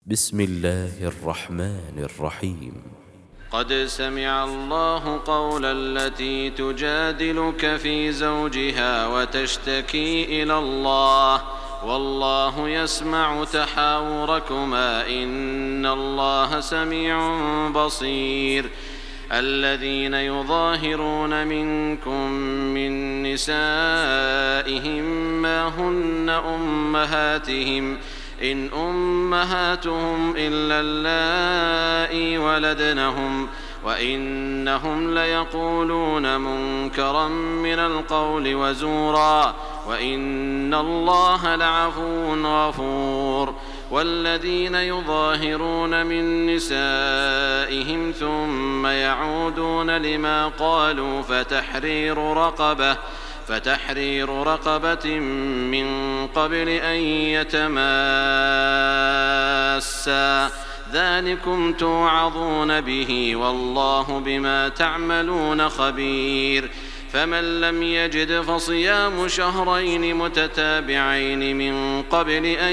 بسم الله الرحمن الرحيم. قد سمع الله قول التي تجادلك في زوجها وتشتكي إلى الله والله يسمع تحاوركما إن الله سميع بصير. الذين يظاهرون منكم من نسائهم ما هن أمهاتهم إن أمهاتهم إلا اللائي ولدنهم وإنهم ليقولون منكرا من القول وزورا وإن الله لعفو غفور. والذين يظاهرون من نسائهم ثم يعودون لما قالوا فتحرير رقبة من قبل أن يتماسا ذلكم توعظون به والله بما تعملون خبير. فمن لم يجد فصيام شهرين متتابعين من قبل أن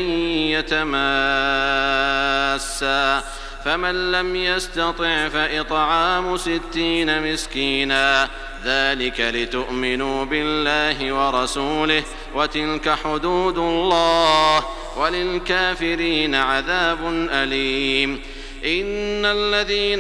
يتماسا فمن لم يستطع فإطعام 60 مسكينا ذلك لتؤمنوا بالله ورسوله وتلك حدود الله وللكافرين عذاب أليم. إن الذين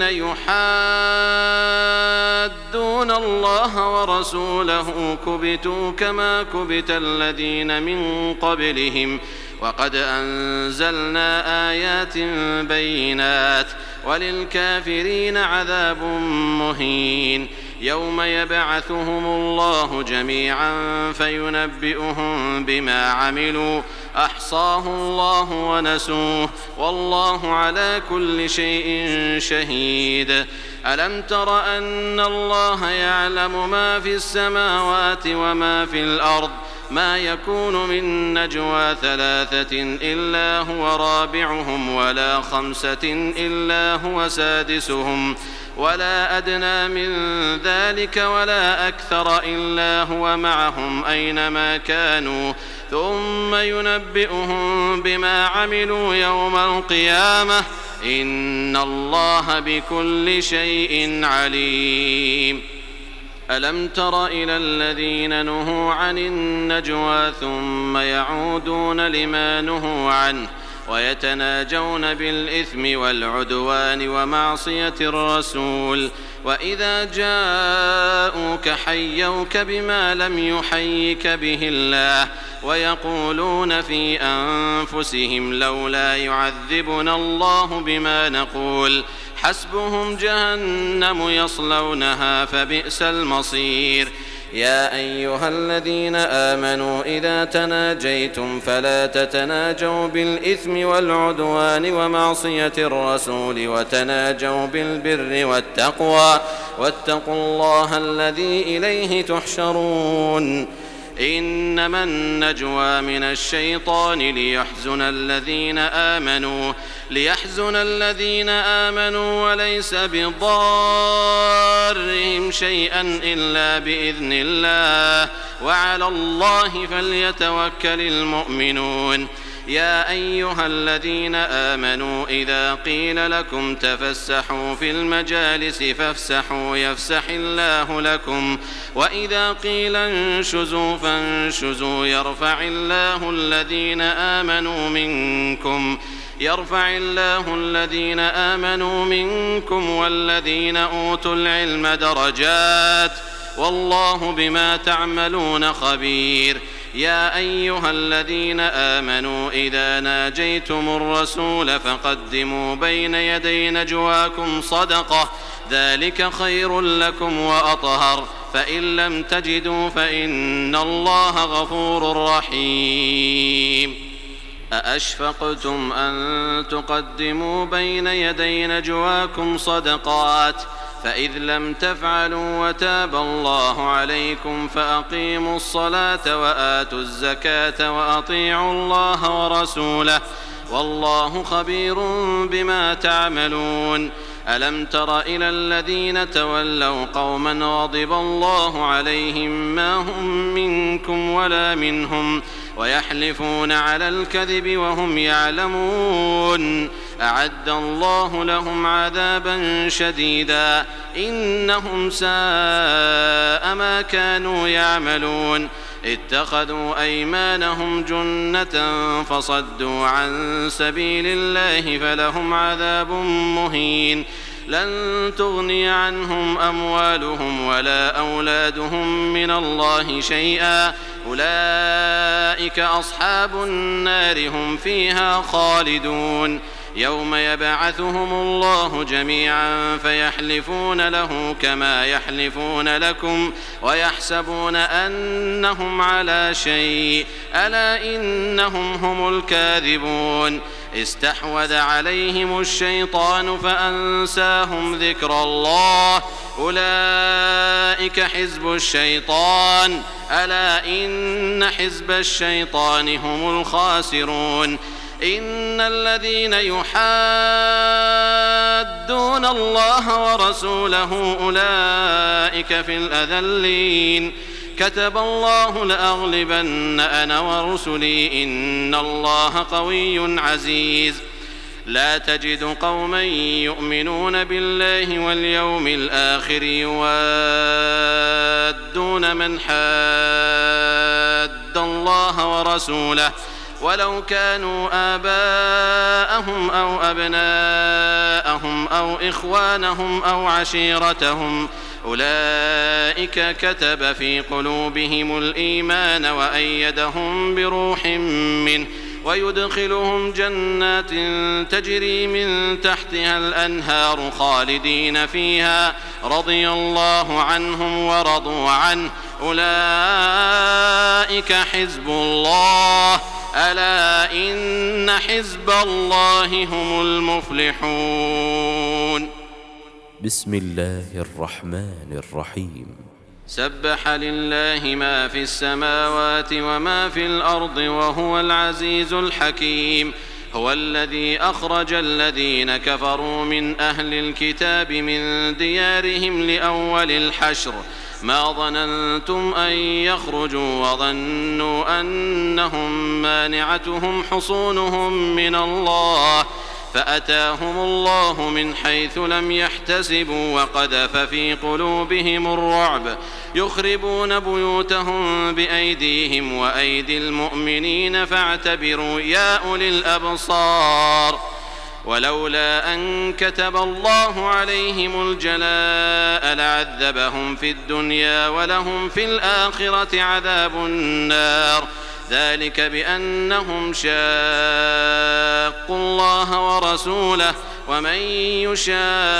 يحادون الله ورسوله كبتوا كما كبت الذين من قبلهم وقد أنزلنا آيات بينات وللكافرين عذاب مهين. يوم يبعثهم الله جميعا فينبئهم بما عملوا أحصاه الله ونسوه والله على كل شيء شهيد. ألم تر أن الله يعلم ما في السماوات وما في الأرض ما يكون من نجوى 3 إلا هو رابعهم ولا 5 إلا هو سادسهم ولا أدنى من ذلك ولا أكثر إلا هو معهم أينما كانوا ثم ينبئهم بما عملوا يوم القيامة إن الله بكل شيء عليم. ألم تر إلى الذين نهوا عن النجوى ثم يعودون لما نهوا عنه ويتناجون بالإثم والعدوان ومعصية الرسول وإذا جاءوك حيوك بما لم يحيك به الله ويقولون في أنفسهم لولا يعذبنا الله بما نقول حسبهم جهنم يصلونها فبئس المصير. يا أيها الذين آمنوا إذا تناجيتم فلا تتناجوا بالإثم والعدوان ومعصية الرسول وتناجوا بالبر والتقوى واتقوا الله الذي إليه تحشرون. إنما النجوى من الشيطان ليحزن الذين آمنوا وليس بضارهم شيئا إلا بإذن الله وعلى الله فليتوكل المؤمنون. يا أيها الذين آمنوا إذا قيل لكم تفسحوا في المجالس فافسحوا يفسح الله لكم وإذا قيل انشزوا فانشزوا يرفع الله الذين آمنوا منكم والذين أوتوا العلم درجات والله بما تعملون خبير. يا أيها الذين آمنوا إذا ناجيتم الرسول فقدموا بين يدي نجواكم صدقة ذلك خير لكم وأطهر فإن لم تجدوا فإن الله غفور رحيم. أأشفقتم أن تقدموا بين يدي نجواكم صدقات فإذ لم تفعلوا وتاب الله عليكم فأقيموا الصلاة وآتوا الزكاة وأطيعوا الله ورسوله والله خبير بما تعملون. ألم تر إلى الذين تولوا قوما غضب الله عليهم ما هم منكم ولا منهم ويحلفون على الكذب وهم يعلمون أعد الله لهم عذابا شديدا إنهم ساء ما كانوا يعملون اتخذوا أيمانهم جنة فصدوا عن سبيل الله فلهم عذاب مهين لن تغني عنهم أموالهم ولا أولادهم من الله شيئا أولئك أصحاب النار هم فيها خالدون يوم يبعثهم الله جميعا فيحلفون له كما يحلفون لكم ويحسبون أنهم على شيء ألا إنهم هم الكاذبون استحوذ عليهم الشيطان فأنساهم ذكر الله أولئك حزب الشيطان ألا إن حزب الشيطان هم الخاسرون إن الذين يحادون الله ورسوله أولئك في الأذلين كتب الله لأغلبن أنا ورسلي إن الله قوي عزيز لا تجد قوما يؤمنون بالله واليوم الآخر يوادون من حاد الله ورسوله ولو كانوا آباءهم أو أبناءهم أو إخوانهم أو عشيرتهم أولئك كتب في قلوبهم الإيمان وأيدهم بروح منه ويدخلهم جنات تجري من تحتها الأنهار خالدين فيها رضي الله عنهم ورضوا عنه أولئك حزب الله ألا إن حزب الله هم المفلحون بسم الله الرحمن الرحيم سبح لله ما في السماوات وما في الأرض وهو العزيز الحكيم هو الذي أخرج الذين كفروا من أهل الكتاب من ديارهم لأول الحشر ما ظننتم أن يخرجوا وظنوا أنهم مانعتهم حصونهم من الله فأتاهم الله من حيث لم يحتسبوا وقذف في قلوبهم الرعب يخربون بيوتهم بأيديهم وأيدي المؤمنين فاعتبروا يا أولي الأبصار ولولا أن كتب الله عليهم الجلاء لعذبهم في الدنيا ولهم في الآخرة عذاب النار ذلك بأنهم شاقوا الله ورسوله ومن يشاق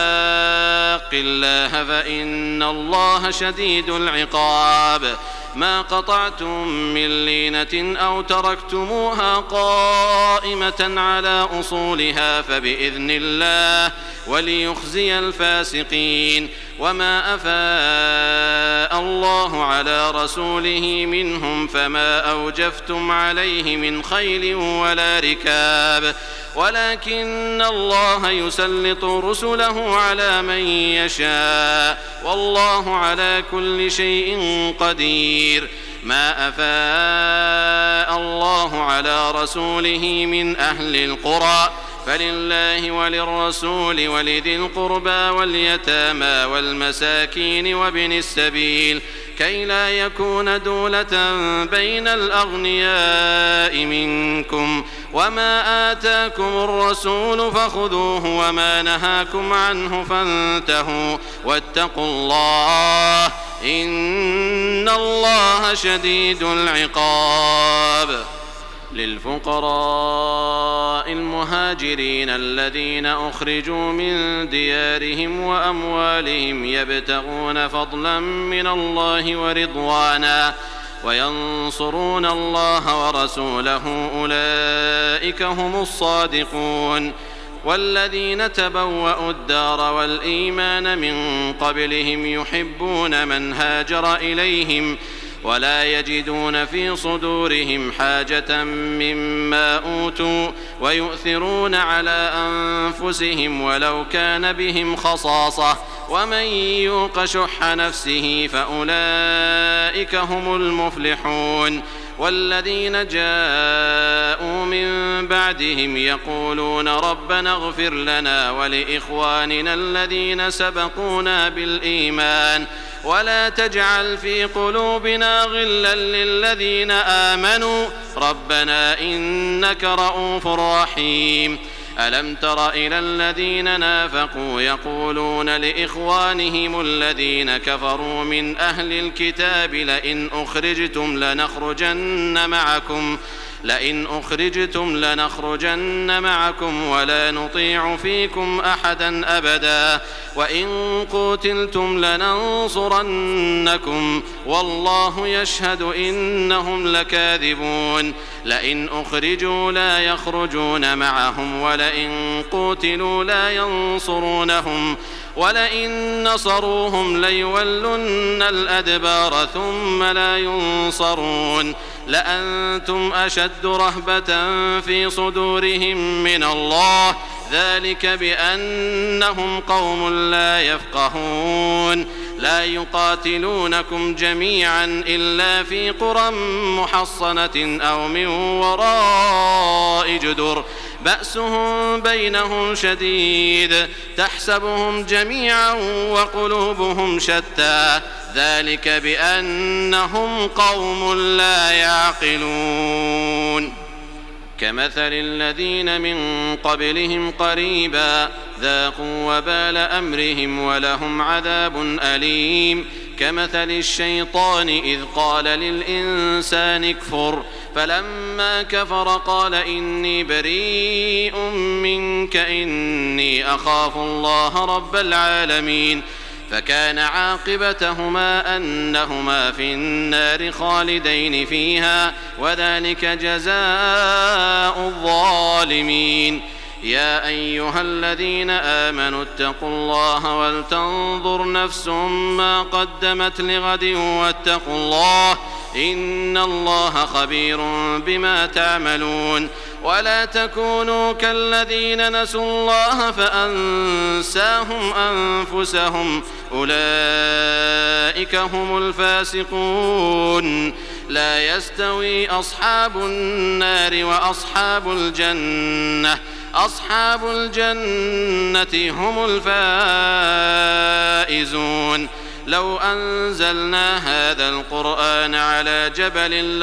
الله فإن الله شديد العقاب ما قطعتم من لينة أو تركتموها قائمة على أصولها فبإذن الله وليخزي الفاسقين وما أفاء الله على رسوله منهم فما أوجفتم عليه من خيل ولا ركاب ولكن الله يسلط رسله على من يشاء والله على كل شيء قدير ما أفاء الله على رسوله من أهل القرى فلله وللرسول ولذي القربى واليتامى والمساكين وابن السبيل كي لا يكون دولة بين الأغنياء منكم وما آتاكم الرسول فخذوه وما نهاكم عنه فانتهوا واتقوا الله إن الله شديد العقاب للفقراء المهاجرين الذين أخرجوا من ديارهم وأموالهم يبتغون فضلا من الله ورضوانا وينصرون الله ورسوله أولئك هم الصادقون والذين تبوأوا الدار والإيمان من قبلهم يحبون من هاجر إليهم ولا يجدون في صدورهم حاجة مما أوتوا ويؤثرون على أنفسهم ولو كان بهم خصاصة ومن يوق شح نفسه فأولئك هم المفلحون والذين جاءوا من بعدهم يقولون ربنا اغفر لنا ولإخواننا الذين سبقونا بالإيمان ولا تجعل في قلوبنا غلا للذين آمنوا ربنا إنك رؤوف رحيم. ألم تر إلى الذين نافقوا يقولون لإخوانهم الذين كفروا من أهل الكتاب لئن أخرجتم لنخرجن معكم ولا نطيع فيكم أحدا أبدا وإن قوتلتم لننصرنكم والله يشهد إنهم لكاذبون. لئن أخرجوا لا يخرجون معهم ولئن قوتلوا لا ينصرونهم ولئن نصروهم ليولن الأدبار ثم لا ينصرون لأنتم أشد رهبة في صدورهم من الله ذلك بأنهم قوم لا يفقهون. لا يقاتلونكم جميعا إلا في قرى محصنة أو من وراء جدر بأسهم بينهم شديد تحسبهم جميعا وقلوبهم شتى ذلك بأنهم قوم لا يعقلون. كمثل الذين من قبلهم قريبا ذاقوا وبال أمرهم ولهم عذاب أليم. كمثل الشيطان إذ قال للإنسان اكفر فلما كفر قال إني بريء منك إني أخاف الله رب العالمين فكان عاقبتهما أنهما في النار خالدين فيها وذلك جزاء الظالمين. يا أيها الذين آمنوا اتقوا الله ولتنظر نفس ما قدمت لغد واتقوا الله إن الله خبير بما تعملون. ولا تكونوا كالذين نسوا الله فأنساهم أنفسهم أولئك هم الفاسقون. لا يستوي أصحاب النار وأصحاب الجنة أصحاب الجنة هم الفائزون. لو أنزلنا هذا القرآن على جبل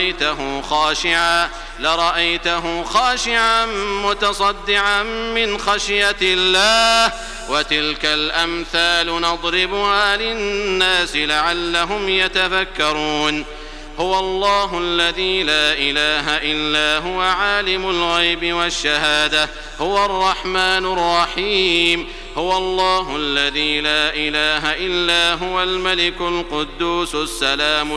لرأيته خاشعا متصدعا من خشية الله وتلك الأمثال نضربها للناس لعلهم يتفكرون. هو الله الذي لا إله إلا هو عالم الغيب والشهادة هو الرحمن الرحيم. هو الله الذي لا إله إلا هو الملك القدوس السلام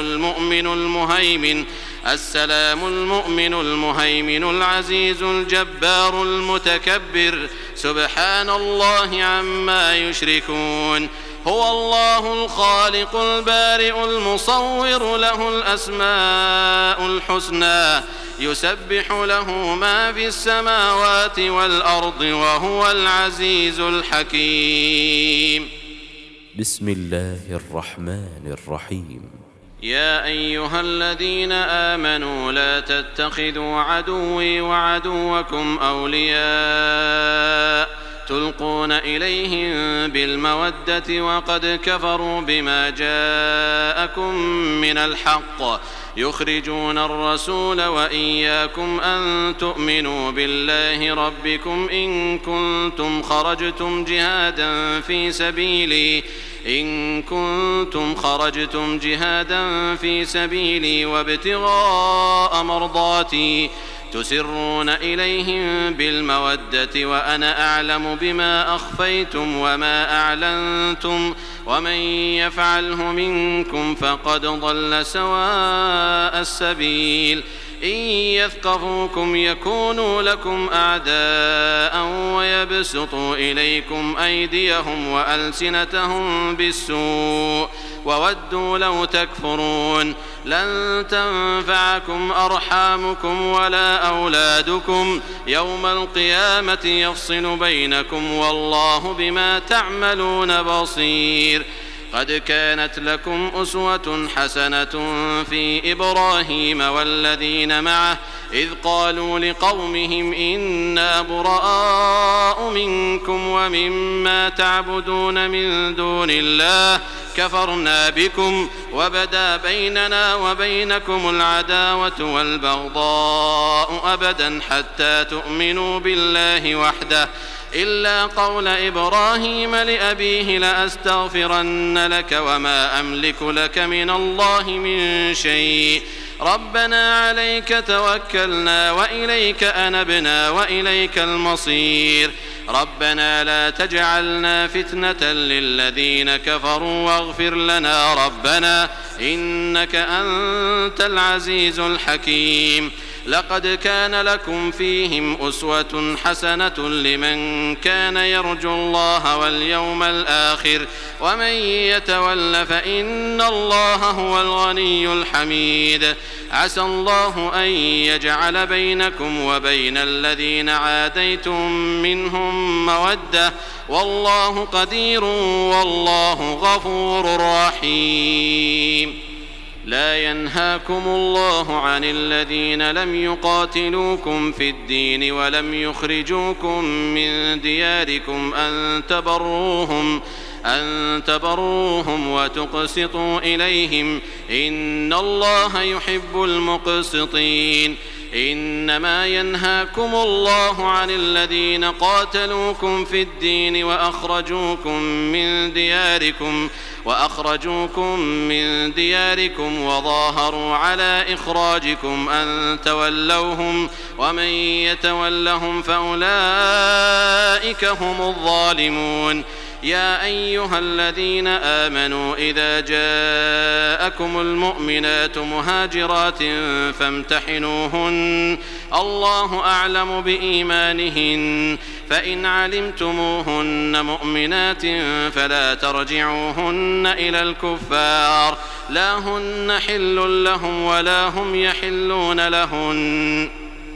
المؤمن المهيمن العزيز الجبار المتكبر سبحان الله عما يشركون. هو الله الخالق البارئ المصور له الأسماء الحسنى يسبح له ما في السماوات والأرض وهو العزيز الحكيم. بسم الله الرحمن الرحيم. يا أيها الذين آمنوا لا تتخذوا عدوي وعدوكم أولياء تلقون إليهم بالمودة وقد كفروا بما جاءكم من الحق يخرجون الرسول وإياكم أن تؤمنوا بالله ربكم إن كنتم خرجتم جهادا في سبيلي وابتغاء مرضاتي تسرون إليهم بالمودة وأنا أعلم بما أخفيتم وما أعلنتم ومن يفعله منكم فقد ضل سواء السبيل. إن يثقفوكم يكونوا لكم أعداء ويبسطوا إليكم أيديهم وألسنتهم بالسوء وودوا لو تكفرون. لن تنفعكم أرحامكم ولا أولادكم يوم القيامة يفصل بينكم والله بما تعملون بصير. قد كانت لكم أسوة حسنة في إبراهيم والذين معه إذ قالوا لقومهم إنا براء منكم ومما تعبدون من دون الله كفرنا بكم وبدا بيننا وبينكم العداوة والبغضاء أبدا حتى تؤمنوا بالله وحده إلا قول إبراهيم لأبيه لأستغفرن لك وما أملك لك من الله من شيء ربنا عليك توكلنا وإليك أنبنا وإليك المصير ربنا لا تجعلنا فتنة للذين كفروا واغفر لنا ربنا إنك أنت العزيز الحكيم لقد كان لكم فيهم أسوة حسنة لمن كان يرجو الله واليوم الآخر ومن يتول فإن الله هو الغني الحميد عسى الله أن يجعل بينكم وبين الذين عاديتم منهم مودة والله قدير والله غفور رحيم لا ينهاكم الله عن الذين لم يقاتلوكم في الدين ولم يخرجوكم من دياركم أن تبروهم وتقسطوا إليهم إن الله يحب المقسطين إنما ينهاكم الله عن الذين قاتلوكم في الدين وأخرجوكم من دياركم وظاهروا على إخراجكم أن تولوهم ومن يتولهم فأولئك هم الظالمون يا أيها الذين آمنوا إذا جاءكم المؤمنات مهاجرات فامتحنوهن الله أعلم بإيمانهن فإن علمتموهن مؤمنات فلا ترجعوهن إلى الكفار لا هن حل لهم ولا هم يحلون لهن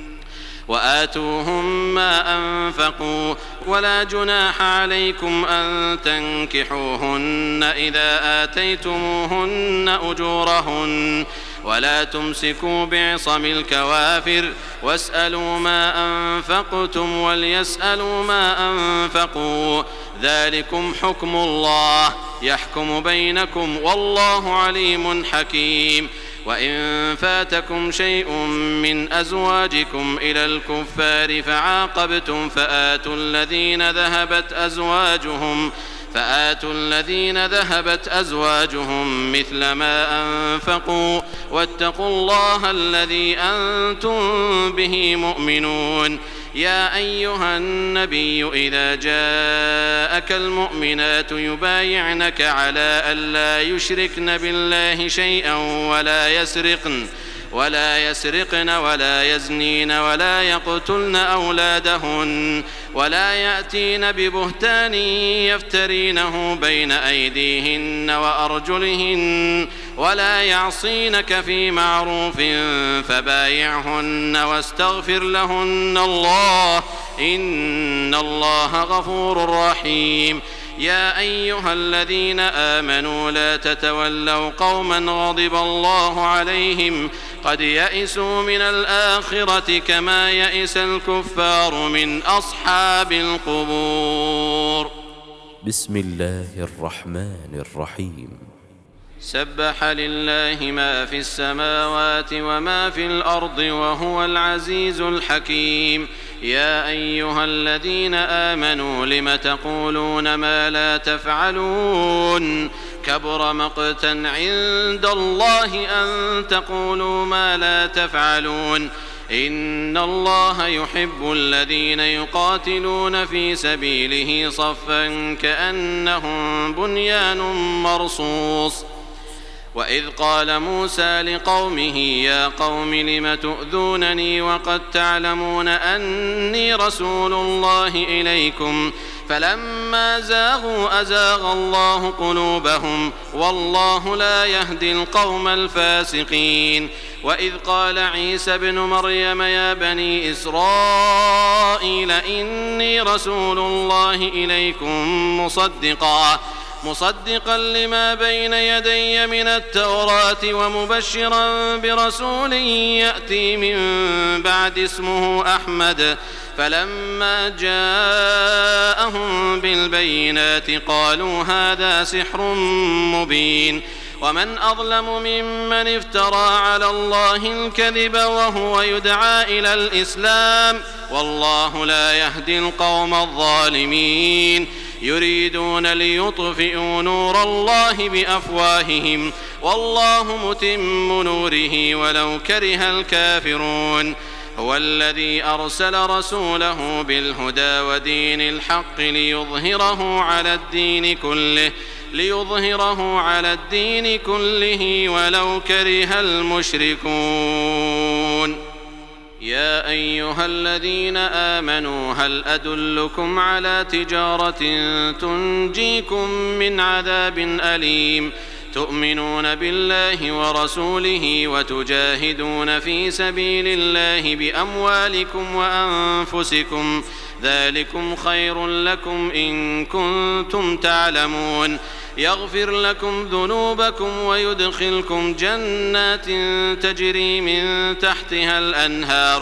وآتوهم ما أنفقوا ولا جناح عليكم أن تنكحوهن إذا آتيتموهن أجورهن ولا تمسكوا بعصم الكوافر واسألوا ما أنفقتم وليسألوا ما أنفقوا ذلكم حكم الله يحكم بينكم والله عليم حكيم وإن فاتكم شيء من أزواجكم إلى الكفار فعاقبتم فآتوا الذين ذهبت أزواجهم مثل ما أنفقوا واتقوا الله الذي أنتم به مؤمنون يا أيها النبي إذا جاءك المؤمنات يبايعنك على ألا يشركن بالله شيئا ولا يسرقن ولا يزنين ولا يقتلن أولادهن ولا يأتين ببهتان يفترينه بين أيديهن وأرجلهن ولا يعصينك في معروف فبايعهن واستغفر لهن الله إن الله غفور رحيم يا أيها الذين آمنوا لا تتولوا قوما غضب الله عليهم قد يئسوا من الآخرة كما يئس الكفار من أصحاب القبور بسم الله الرحمن الرحيم سبح لله ما في السماوات وما في الأرض وهو العزيز الحكيم يا أيها الذين آمنوا لم تقولون ما لا تفعلون كبر مقتا عند الله أن تقولوا ما لا تفعلون إن الله يحب الذين يقاتلون في سبيله صفا كأنهم بنيان مرصوص وإذ قال موسى لقومه يا قوم لم تؤذونني وقد تعلمون أني رسول الله إليكم فلما زاغوا أزاغ الله قلوبهم والله لا يهدي القوم الفاسقين وإذ قال عيسى ابن مريم يا بني إسرائيل إني رسول الله إليكم مصدقا لما بين يدي من التوراة ومبشرا برسول يأتي من بعد اسمه أحمد. فلما جاءهم بالبينات قالوا هذا سحر مبين. ومن أظلم ممن افترى على الله الكذب وهو يدعى إلى الإسلام والله لا يهدي القوم الظالمين. يريدون ليطفئوا نور الله بأفواههم والله متم نوره ولو كره الكافرون. هو الذي أرسل رسوله بالهدى ودين الحق ليظهره على الدين كله ولو كره المشركون. يا أيها الذين آمنوا هل أدلكم على تجارة تنجيكم من عذاب أليم تؤمنون بالله ورسوله وتجاهدون في سبيل الله بأموالكم وأنفسكم ذلكم خير لكم إن كنتم تعلمون. يغفر لكم ذنوبكم ويدخلكم جنات تجري من تحتها الأنهار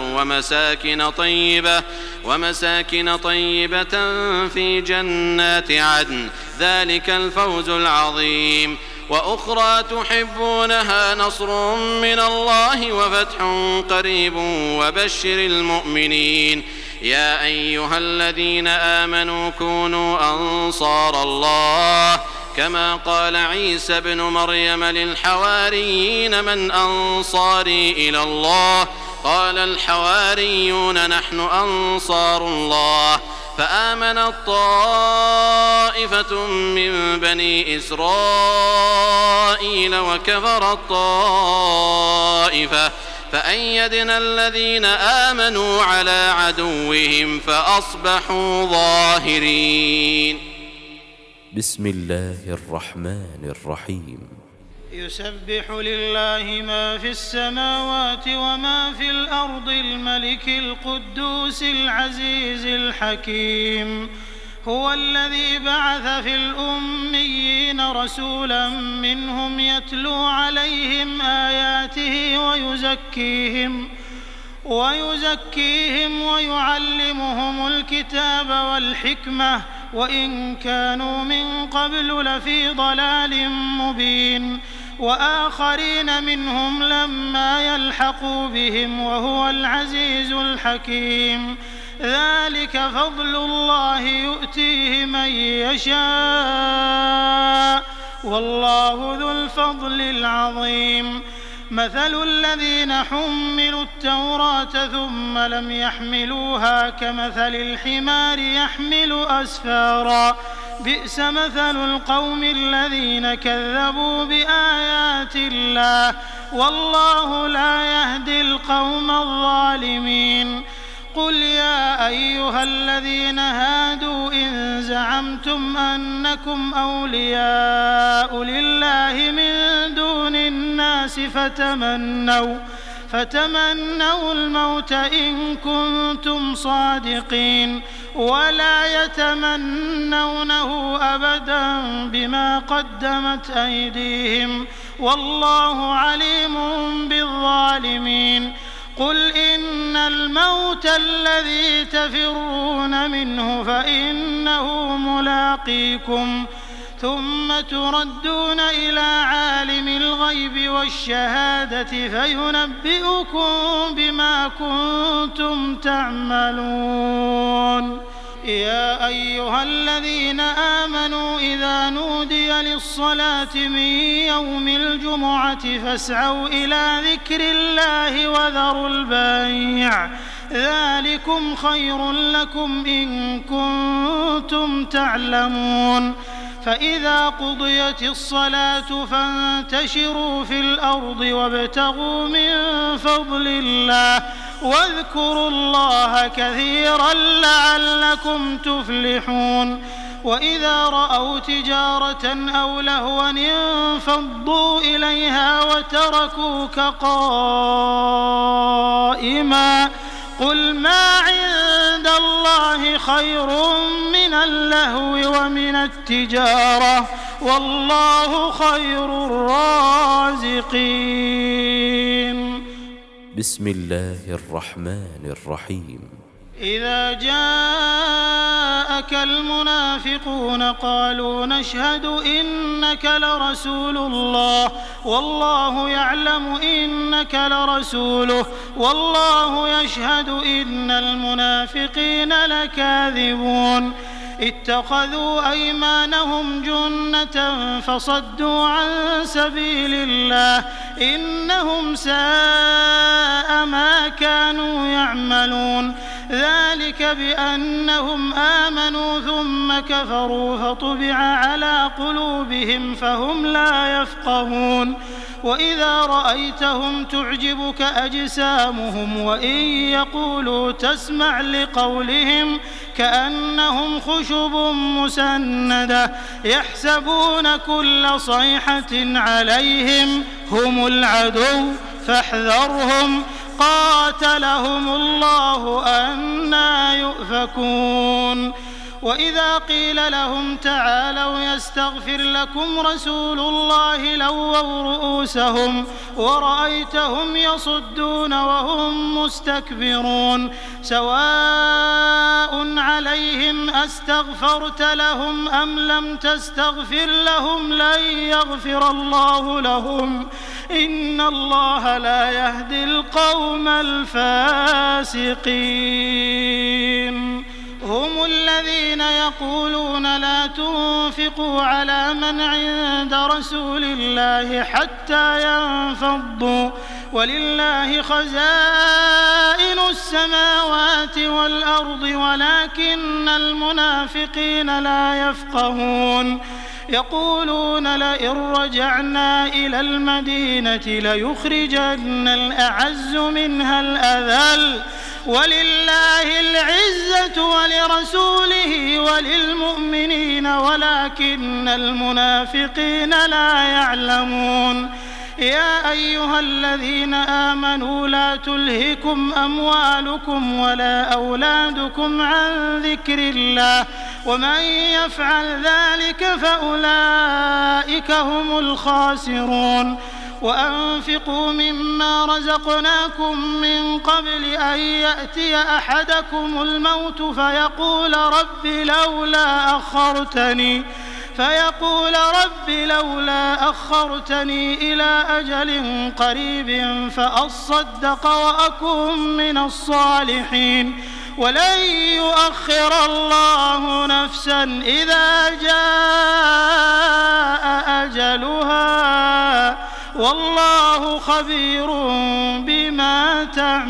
ومساكن طيبة في جنات عدن ذلك الفوز العظيم. وأخرى تحبونها نصر من الله وفتح قريب وبشر المؤمنين. يا أيها الذين آمنوا كونوا أنصار الله كما قال عيسى ابن مريم للحواريين من أنصاري إلى الله قال الحواريون نحن أنصار الله. فآمنت طائفة من بني إسرائيل وكفرت طائفة فأيدنا الذين آمنوا على عدوهم فأصبحوا ظاهرين. بسم الله الرحمن الرحيم. يسبح لله ما في السماوات وما في الأرض الملك القدوس العزيز الحكيم. هو الذي بعث في الأميين رسولا منهم يتلو عليهم آياته ويزكيهم ويعلمهم الكتاب والحكمة وإن كانوا من قبل لفي ضلال مبين. وآخرين منهم لما يلحقوا بهم وهو العزيز الحكيم. ذلك فضل الله يؤتيه من يشاء والله ذو الفضل العظيم. مثل الذين حملوا التوراة ثم لم يحملوها كمثل الحمار يحمل أسفارا بئس مثل القوم الذين كذبوا بآيات الله والله لا يهدي القوم الظالمين. قل يا أيها الذين هادوا إن زعمتم أنكم أولياء لله من دون الناس فتمنوا الموت إن كنتم صادقين ولا يتمنونه أبدا بما قدمت أيديهم والله عليم بالظالمين. قل إن الموت الذي تفرون منه فإنه ملاقيكم ثم تردون إلى عالم الغيب والشهادة فينبئكم بما كنتم تعملون. يا أيها الذين آمنوا إذا نودي للصلاة من يوم الجمعة فاسعوا إلى ذكر الله وذروا البيع ذلكم خير لكم إن كنتم تعلمون. فإذا قضيت الصلاة فانتشروا في الأرض وابتغوا من فضل الله واذكروا الله كثيرا لعلكم تفلحون. وإذا رأوا تجارة أو لهوا انفضوا إليها وتركوك قائما قل ما عند الله خير من اللهو من التجارة والله خير الرازقين. بسم الله الرحمن الرحيم. إذا جاءك المنافقون قالوا نشهد إنك لرسول الله والله يعلم إنك لرسوله والله يشهد إن المنافقين لكاذبون. اتخذوا أيمانهم جنة فصدوا عن سبيل الله إنهم ساء ما كانوا يعملون. ذلك بأنهم آمنوا ثم كفروا فطبع على قلوبهم فهم لا يفقهون. وإذا رأيتهم تعجبك أجسامهم وإن يقولوا تسمع لقولهم كأنهم خشب مسندة يحسبون كل صيحة عليهم هم العدو فاحذرهم قاتلهم الله أنى يؤفكون. وإذا قيل لهم تعالوا يستغفر لكم رسول الله لووا رؤوسهم ورأيتهم يصدون وهم مستكبرون. سواء عليهم أستغفرت لهم أم لم تستغفر لهم لن يغفر الله لهم إن الله لا يهدي القوم الفاسقين. هم الذين يقولون لا تنفقوا على من عند رسول الله حتى ينفضوا ولله خزائن السماوات والأرض ولكن المنافقين لا يفقهون. يقولون لئن رجعنا إلى المدينة ليخرجن الأعز منها الأذل ولله العزة ولرسوله وللمؤمنين ولكن المنافقين لا يعلمون. يا أيها الذين آمنوا لا تلهكم أموالكم ولا أولادكم عن ذكر الله ومن يفعل ذلك فأولئك هم الخاسرون. وأنفقوا مما رزقناكم من قبل أن يأتي أحدكم الموت فيقول رب لولا أخرتني إلى أجل قريب فأصدق وأكن من الصالحين ولن يؤخر الله نفسا إذا جاء أجلها والله خبير بما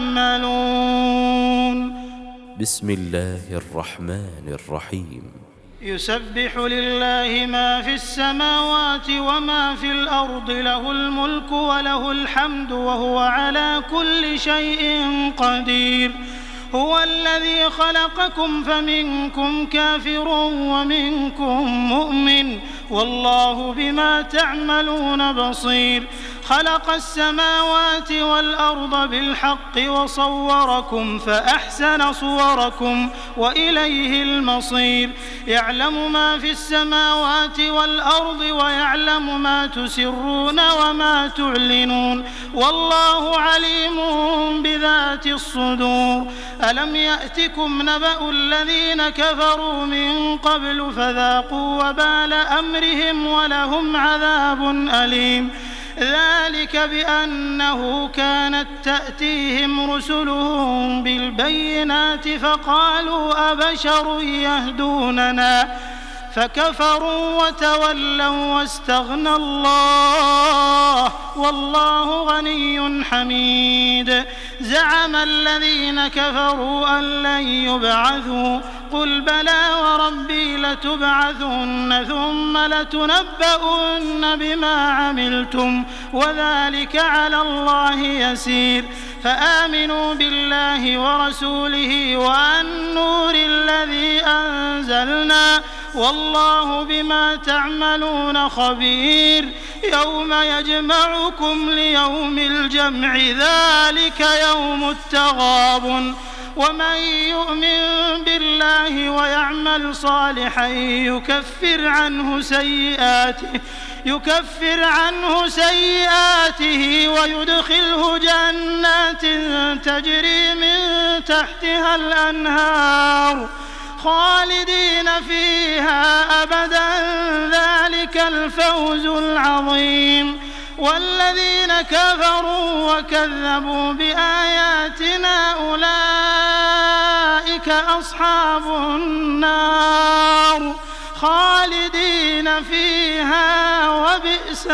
تعملون. بسم الله الرحمن الرحيم. يسبح لله ما في السماوات وما في الأرض له الملك وله الحمد وهو على كل شيء قدير. هو الذي خلقكم فمنكم كافر ومنكم مؤمن والله بما تعملون بصير. خلق السماوات والأرض بالحق وصوركم فأحسن صوركم وإليه المصير. يعلم ما في السماوات والأرض ويعلم ما تسرون وما تعلنون والله عليم بذات الصدور. ألم يأتكم نبأ الذين كفروا من قبل فذاقوا وبال أمرهم ولهم عذاب أليم. ذلك بأنه كانت تأتيهم رسلهم بالبينات فقالوا أبشر يهدوننا فكفروا وتولوا واستغنى الله والله غني حميد. زعم الذين كفروا أن لن يبعثوا قل بلى وربي لتبعثن ثم لتنبؤن بما عملتم وذلك على الله يسير. فآمنوا بالله ورسوله والنور الذي أنزلنا والله بما تعملون خبير. يوم يجمعكم ليوم الجمع ذلك يوم التغابن ومن يؤمن بالله ويعمل صالحا يكفر عنه سيئاته ويدخله جنات تجري من تحتها الأنهار خالدين فيها أبدا ذلك الفوز العظيم. والذين كفروا وكذبوا بآياتنا أولئك أصحاب النار خالدين فيها وبئس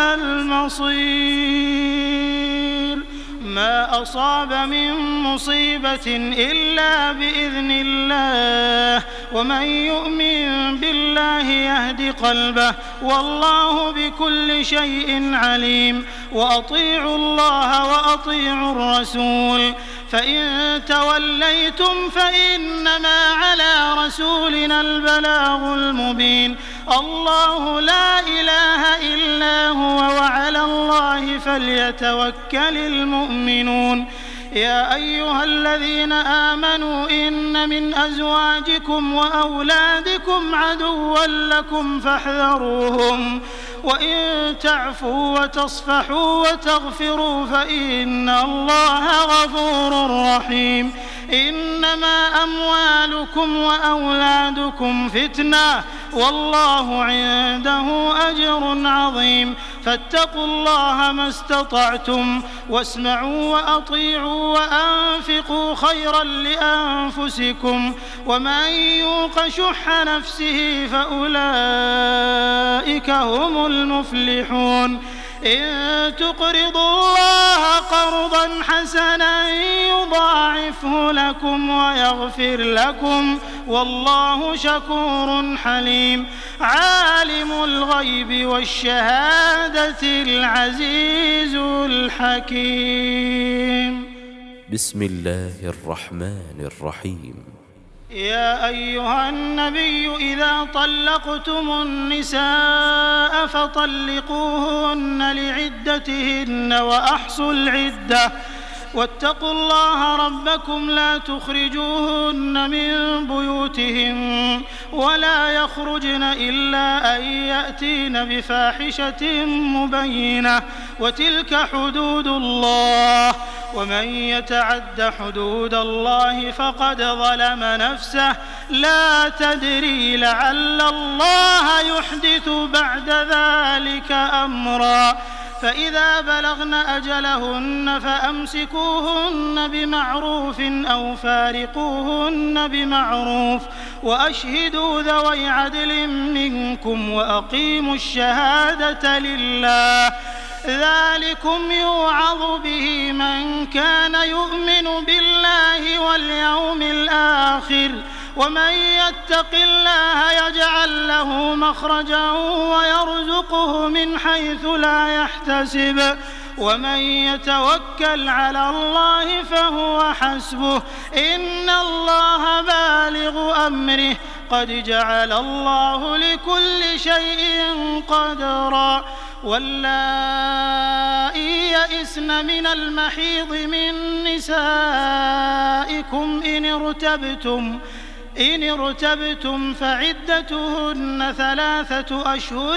المصير. ما أصاب من مصيبة إلا بإذن الله ومن يؤمن بالله يهد قلبه والله بكل شيء عليم. وأطيعوا الله وأطيعوا الرسول فإن توليتم فإنما على رسولنا البلاغ المبين. الله لا إله إلا هو وعلى الله فليتوكل المؤمنون. يا أيها الذين آمنوا إن من أزواجكم وأولادكم عدوا لكم فاحذروهم وإن تعفوا وتصفحوا وتغفروا فإن الله غفور رحيم. إنما أموالكم وأولادكم فتنة والله عنده أجر عظيم. فاتقوا الله ما استطعتم واسمعوا وأطيعوا وأنفقوا خيرا لأنفسكم ومن يوق شح نفسه فأولئك هم المفلحون. إن تقرضوا الله قرضا حسنا يضاعفه لكم ويغفر لكم والله شكور حليم. عالم الغيب والشهادة العزيز الحكيم. بسم الله الرحمن الرحيم. يا أيها النبي إذا طلقتم النساء فطلقوهن لعدتهن وأحصوا العدة واتقوا الله ربكم لا تخرجوهن من بيوتهن ولا يخرجن إلا أن يأتين بفاحشة مبينة وتلك حدود الله ومن يتعد حدود الله فقد ظلم نفسه لا تدري لعل الله يحدث بعد ذلك أمرا. فإذا بلغن أجلهن فأمسكوهن بمعروف أو فارقوهن بمعروف وأشهدوا ذوي عدل منكم وأقيموا الشهادة لله ذلكم يوعظ به من كان يؤمن بالله واليوم الآخر ومن يتق الله يجعل له مخرجا ويرزقه من حيث لا يحتسب ومن يتوكل على الله فهو حسبه إن الله بالغ أمره قد جعل الله لكل شيء قدرا. واللائي يئسن من المحيض من نسائكم إن ارتبتم فعدتهن 3 أشهر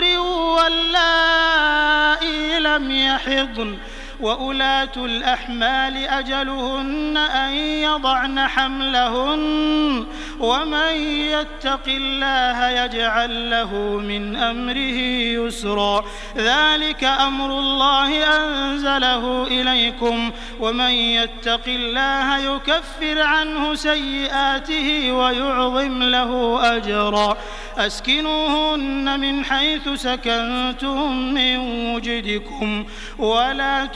واللائي لم يحضن وأولاة الأحمال أجلهن أن يضعن حملهن ومن يتق الله يجعل له من أمره يسرا ذلك أمر الله أنزله إليكم ومن يتق الله يكفر عنه سيئاته ويعظم له أجرا. أسكنوهن من حيث سكنتم من وجدكم ولا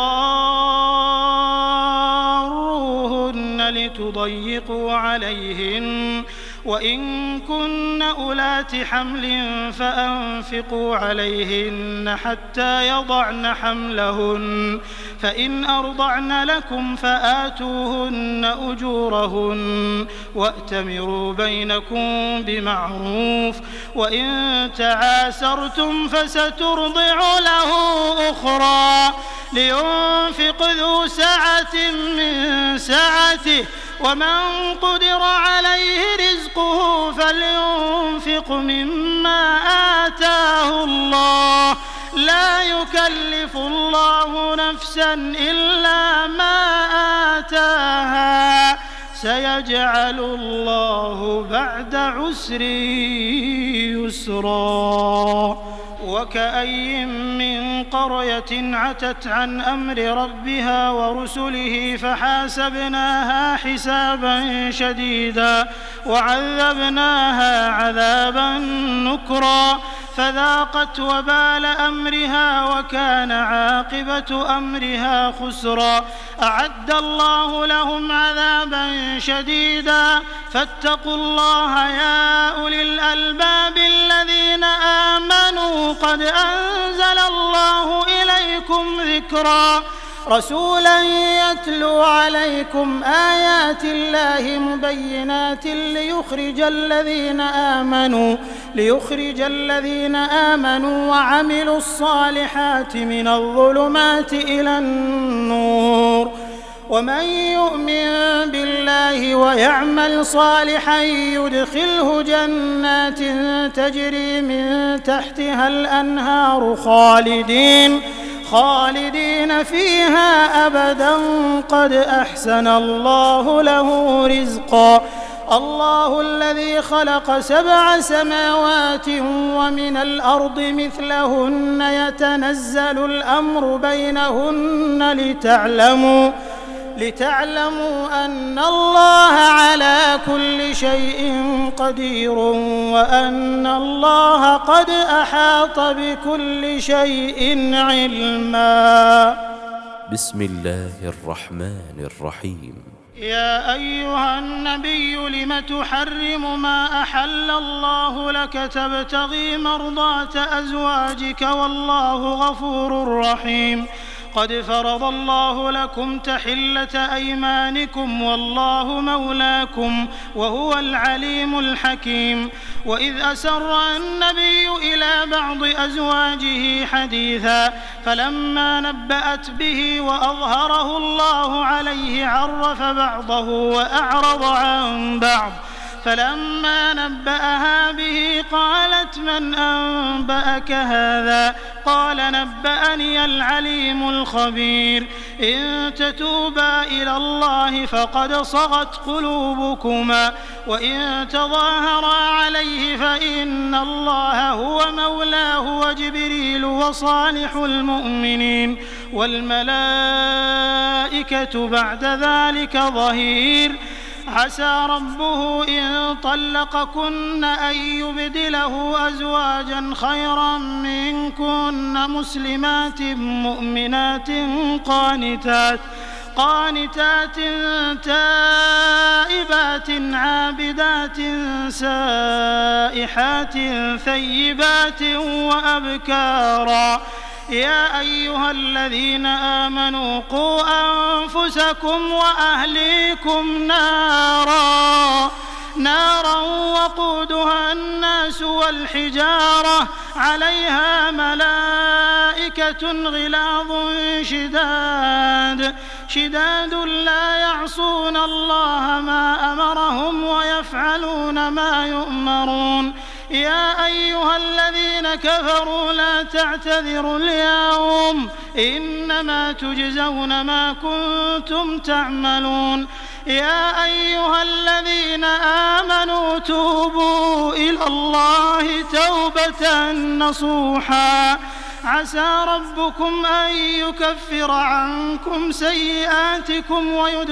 تضاروهن لتضيقوا عليهن وإن كن أولات حمل فأنفقوا عليهن حتى يضعن حملهن فإن أرضعن لكم فآتوهن أجورهن وأتمروا بينكم بمعروف وإن تعاسرتم فسترضع له أخرى لينفق ذو سعة من سعته ومن قدر عليه رزقه فلينفق مما آتاه الله لا يكلف الله نفسا إلا ما آتاها سيجعل الله بعد عسر يسرا وكأي من قرية عتت عن أمر ربها ورسله فحاسبناها حسابا شديدا وعذبناها عذابا نكرا فذاقت وبال أمرها وكان عاقبة أمرها خسرا أعد الله لهم عذابا شديدا فاتقوا الله يا أولي الألباب الذين آمنوا قد أنزل الله إليكم ذكرا رسولا يتلو عليكم آيات الله مبينات ليخرج الذين آمنوا وعملوا الصالحات من الظلمات إلى النور ومن يؤمن بالله ويعمل صالحا يدخله جنات تجري من تحتها الأنهار خالدين فيها أبدا قد أحسن الله له رزقا الله الذي خلق 7 سماوات ومن الأرض مثلهن يتنزل الأمر بينهن لتعلموا أن الله على كل شيء قدير وأن الله قد أحاط بكل شيء علما. بسم الله الرحمن الرحيم. يا أيها النبي لم تحرم ما أحل الله لك تبتغي مرضات أزواجك والله غفور رحيم. قد فرض الله لكم تحلة أيمانكم والله مولاكم وهو العليم الحكيم. وإذ أسر النبي إلى بعض أزواجه حديثا فلما نبأت به وأظهره الله عليه عرف بعضه وأعرض عن بعض فلما نبأها به قالت من أنبأك هذا قال نبأني العليم الخبير إن تتوبا إلى الله فقد صغت قلوبكما وإن تظاهرا عليه فإن الله هو مولاه وجبريل وصالح المؤمنين والملائكة بعد ذلك ظهير. عسى ربه إن طلقكن أن يبدله أزواجا خيرا منكن مسلمات مؤمنات قانتات تائبات عابدات سائحات ثيبات وأبكارا. يا أيها الذين آمنوا قوا أنفسكم وأهليكم نارا وقودها الناس والحجارة عليها ملائكة غلاظ شداد لا يعصون الله ما أمرهم ويفعلون ما يؤمرون. يا أيها الذين كفروا لا تعتذروا اليوم إنما تجزون ما كنتم تعملون. يا أيها الذين آمنوا توبوا إلى الله توبة نصوحا عسى ربكم أن يكفر عنكم سيئاتكم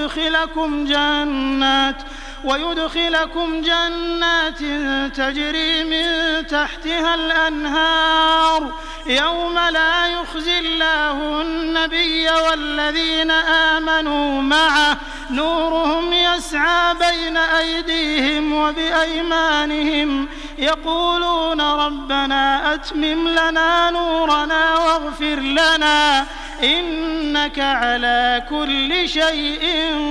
ويدخلكم جنات تجري من تحتها الأنهار يوم لا يخزي الله النبي والذين آمنوا معه نورهم يسعى بين أيديهم وبأيمانهم يقولون ربنا أتمم لنا نورنا واغفر لنا إنك على كل شيء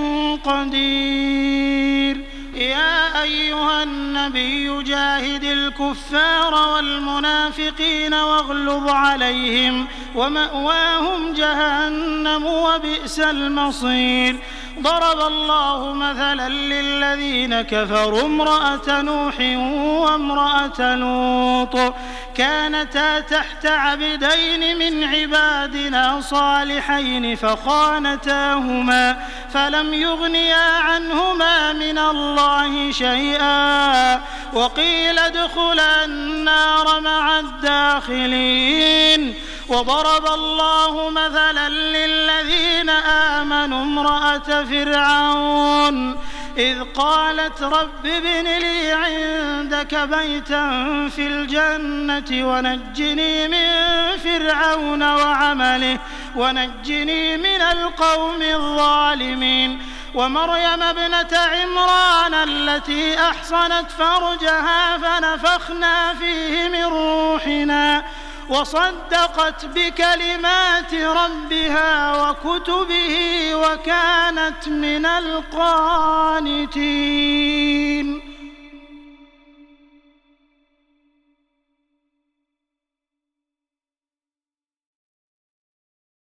قدير. يا أيها النبي جاهد الكفار والمنافقين واغلظ عليهم ومأواهم جهنم وبئس المصير. ضرب الله مثلا للذين كفروا امرأة نوح وامرأة لوط كانتا تحت عبدين من عبادنا صالحين فخانتاهما فلم يغنيا عنهما من الله شيئا وقيل ادخلا النار مع الداخلين. وضرب الله مثلا للذين آمنوا امرأة فرعون إذ قالت رب ابن لي عندك بيتا في الجنة ونجني من فرعون وعمله ونجني من القوم الظالمين. ومريم ابنة عمران التي أحصنت فرجها فنفخنا فيه من روحنا وصدقت بكلمات ربها وكتبه وكانت من القانتين.